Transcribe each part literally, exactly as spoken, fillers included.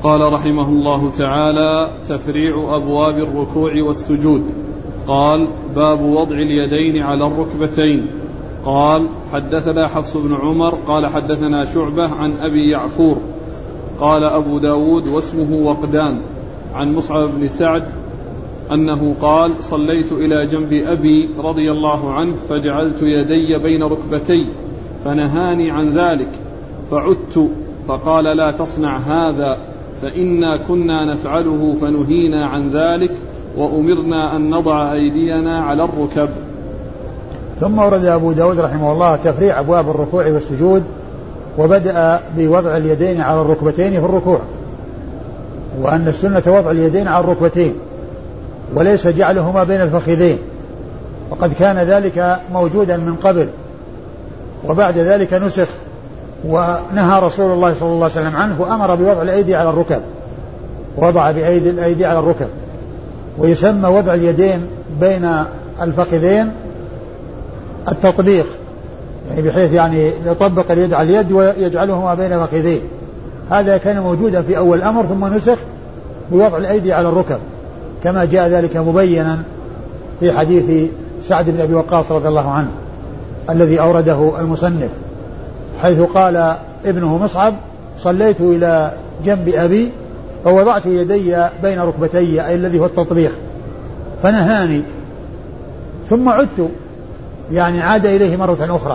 قال رحمه الله تعالى: تفريع أبواب الركوع والسجود. قال: باب وضع اليدين على الركبتين. قال: حدثنا حفص بن عمر قال حدثنا شعبة عن أبي يعفور قال أبو داود واسمه وقدان عن مصعب بن سعد أنه قال: صليت إلى جنب أبي رضي الله عنه فجعلت يدي بين ركبتي فنهاني عن ذلك فعدت فقال: لا تصنع هذا فإنا كنا نفعله فنهينا عن ذلك وأمرنا أن نضع أيدينا على الركب. ثم ورد أبو داود رحمه الله تفريع أبواب الركوع والسجود، وبدأ بوضع اليدين على الركبتين في الركوع، وأن السنة وضع اليدين على الركبتين وليس جعلهما بين الفخذين، وقد كان ذلك موجودا من قبل وبعد ذلك نسخ ونهى رسول الله صلى الله عليه وسلم عنه وأمر بوضع الأيدي على الركب، وضع بأيدي الأيدي على الركب. ويسمى وضع اليدين بين الفخذين التطبيق، يعني بحيث يعني يطبق اليد على اليد ويجعلهما بين فخذيه. هذا كان موجودا في أول الأمر ثم نسخ بوضع الأيدي على الركب، كما جاء ذلك مبينا في حديث سعد بن أبي وقاص رضي الله عنه الذي أورده المصنف، حيث قال ابنه مصعب: صليت إلى جنب أبي فوضعت يدي بين ركبتي، أي الذي هو التطبيق، فنهاني ثم عدت، يعني عاد إليه مرة أخرى.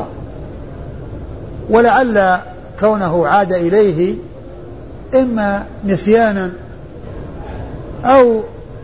ولعل كونه عاد إليه إما نسيانا أو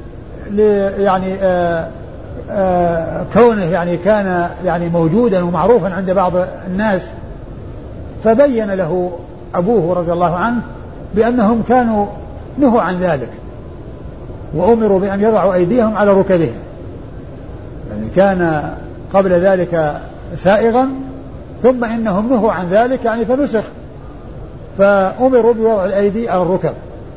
يعني آآ آآ كونه يعني كان يعني موجودا ومعروفا عند بعض الناس، فبين له أبوه رضي الله عنه بأنهم كانوا نهوا عن ذلك وأمروا بأن يضعوا أيديهم على ركبهم، يعني كان قبل ذلك سائغا ثم إنهم نهوا عن ذلك يعني فنسخ، فأمروا بوضع الأيدي على الركب.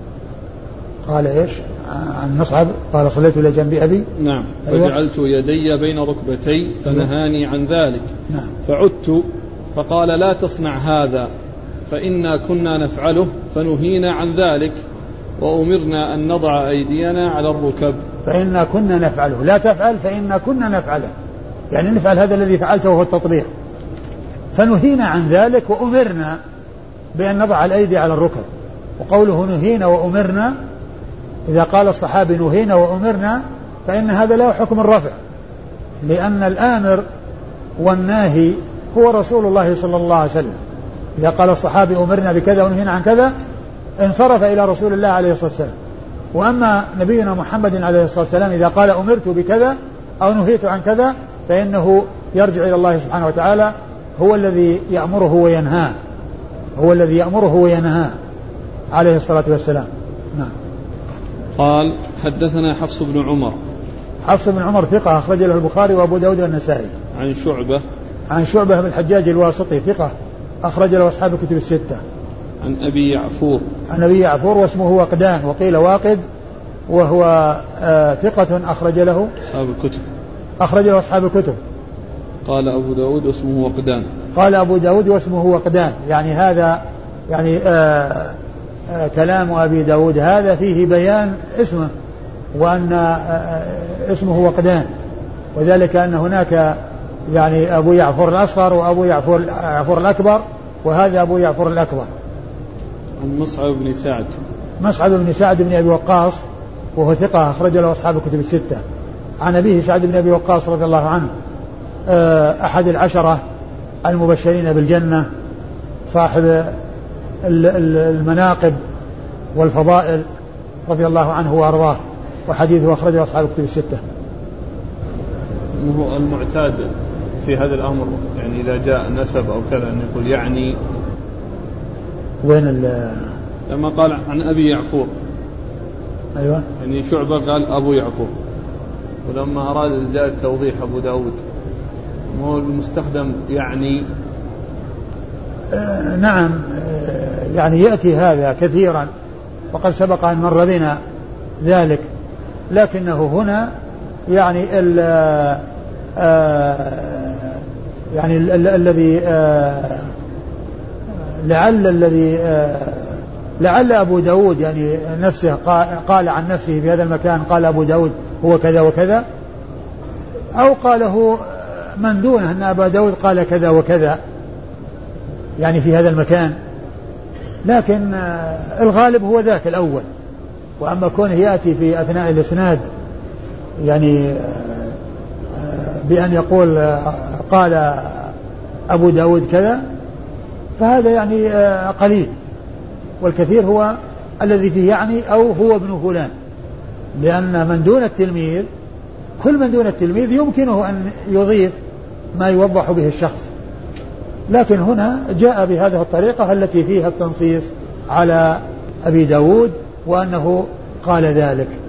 قال إيش عن مصعب؟ قال: صليت إلى جنب أبي. نعم. أيوة. فجعلت يدي بين ركبتي فنهاني عن ذلك. نعم. فعدت فقال: لا تصنع هذا فإنا كنا نفعله فنهينا عن ذلك وأمرنا أن نضع أيدينا على الركب. فإنا كنا نفعله، لا تفعل فإنا كنا نفعله، يعني نفعل هذا الذي فعلته وهو التطبيق. فنهينا عن ذلك وأمرنا بأن نضع الأيدي على الركب. وقوله نهينا وأمرنا، إذا قال الصحابي نهينا وأمرنا فإن هذا له حكم الرفع، لأن الآمر والناهي هو رسول الله صلى الله عليه وسلم. إذا قال الصحابي أمرنا بكذا ونهينا عن كذا انصرف إلى رسول الله عليه الصلاة والسلام. وأما نبينا محمد عليه الصلاة والسلام إذا قال أمرت بكذا أو نهيت عن كذا فإنه يرجع إلى الله سبحانه وتعالى، هو الذي يأمره وينهاه، هو الذي يأمره وينهاه عليه الصلاة والسلام. نعم. قال: حدثنا حفص بن عمر. حفص بن عمر ثقة أخرج له البخاري وأبو داود والنسائي. عن شعبة. عن شعبة بن الحجاج الواسطي ثقة أخرج له أصحاب الكتب الستة. عن أبي يعفور. عن أبي يعفور واسمه وقدان وقيل واقد، وهو آه ثقة أخرج له أصحاب الكتب. أخرج له أصحاب الكتب. قال أبو داود واسمه وقدان. قال أبو داود واسمه وقدان، يعني هذا يعني آه آه كلام أبي داود هذا فيه بيان اسمه، وأن آه اسمه وقدان، وذلك أن هناك يعني أبو يعفور الأصغر وأبو يعفور, يعفور الأكبر، وهذا أبو يعفور الأكبر. عن مصعب بن سعد. مصعب بن سعد بن أبي وقاص وهو ثقة أخرج له أصحاب الكتب الستة. عن أبيه سعد بن أبي وقاص رضي الله عنه أحد العشرة المبشرين بالجنة، صاحب المناقب والفضائل رضي الله عنه وأرضاه، وحديثه أخرجه أصحاب الكتب الستة. وهو المعتاد في هذا الأمر، يعني إذا جاء نسب أو كذا أن يقول يعني وين ال لما قال عن أبي يعفور. أيوة. يعني شعبة قال أبو يعفور، ولما أراد زاد توضيح أبو داود هو المستخدم يعني آه نعم آه يعني يأتي هذا كثيرا وقد سبق أن مر بنا ذلك، لكنه هنا يعني ال آه يعني الذي آه لعل الذي آه لعل أبو داود يعني نفسه قال عن نفسه في هذا المكان قال أبو داود هو كذا وكذا، أو قاله من دونه أن أبا داود قال كذا وكذا يعني في هذا المكان، لكن الغالب هو ذاك الأول. وأما كونه يأتي في أثناء الإسناد يعني بأن يقول قال أبو داود كذا فهذا يعني قليل، والكثير هو الذي فيه يعني أو هو ابن فلان، لأن من دون التلميذ كل من دون التلميذ يمكنه أن يضيف ما يوضح به الشخص، لكن هنا جاء بهذه الطريقة التي فيها التنصيص على أبي داود وأنه قال ذلك.